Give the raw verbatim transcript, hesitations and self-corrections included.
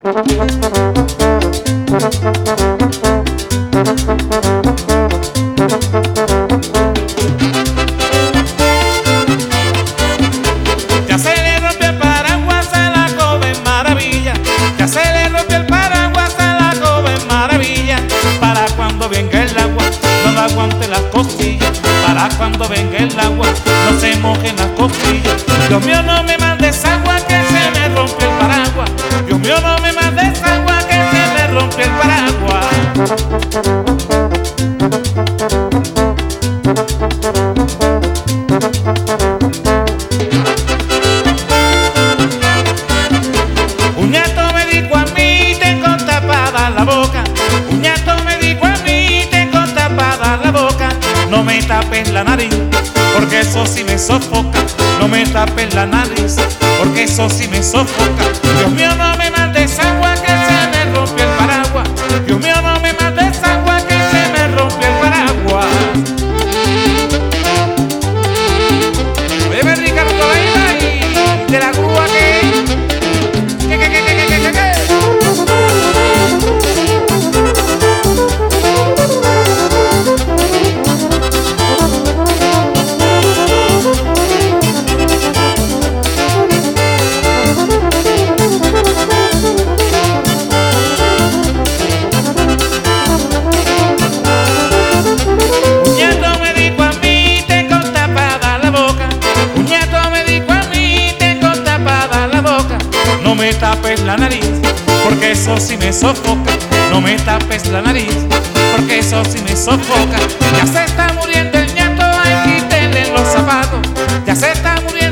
Ya se le rompió el paraguas a la joven maravilla. Ya se le rompió el paraguas a la joven maravilla. Para cuando venga el agua no la aguante las costillas. Para cuando venga el agua no se mojen las costillas. Dios mío, no me mandes agua que se me rompe el paraguas. Dios mío, no me mandes agua que se me rompe el paraguas. Un ñato me dijo a mí, tengo tapada la boca. Un ñato me dijo a mí, tengo tapada la boca. No me tapes la nariz, porque eso sí me sofoca. No me tapes la nariz, porque eso sí me sofoca. Dios mío, no me mandes agua que se me rompió el paraguas. Dios mío, no me mandes agua que se me rompió el paraguas. Oye, Ricardo, ahí, de la grúa que... ¿Qué, qué, qué, qué, qué, qué, qué? Un ñato me dijo a mí, tengo tapada la boca. Un ñato me dijo a mí, tengo tapada la boca. No me tapes la nariz, porque eso sí me sofoca. No me tapes la nariz, porque eso sí me sofoca. Ya se está muriendo el ñato, hay que quítenle los zapatos. Ya se está muriendo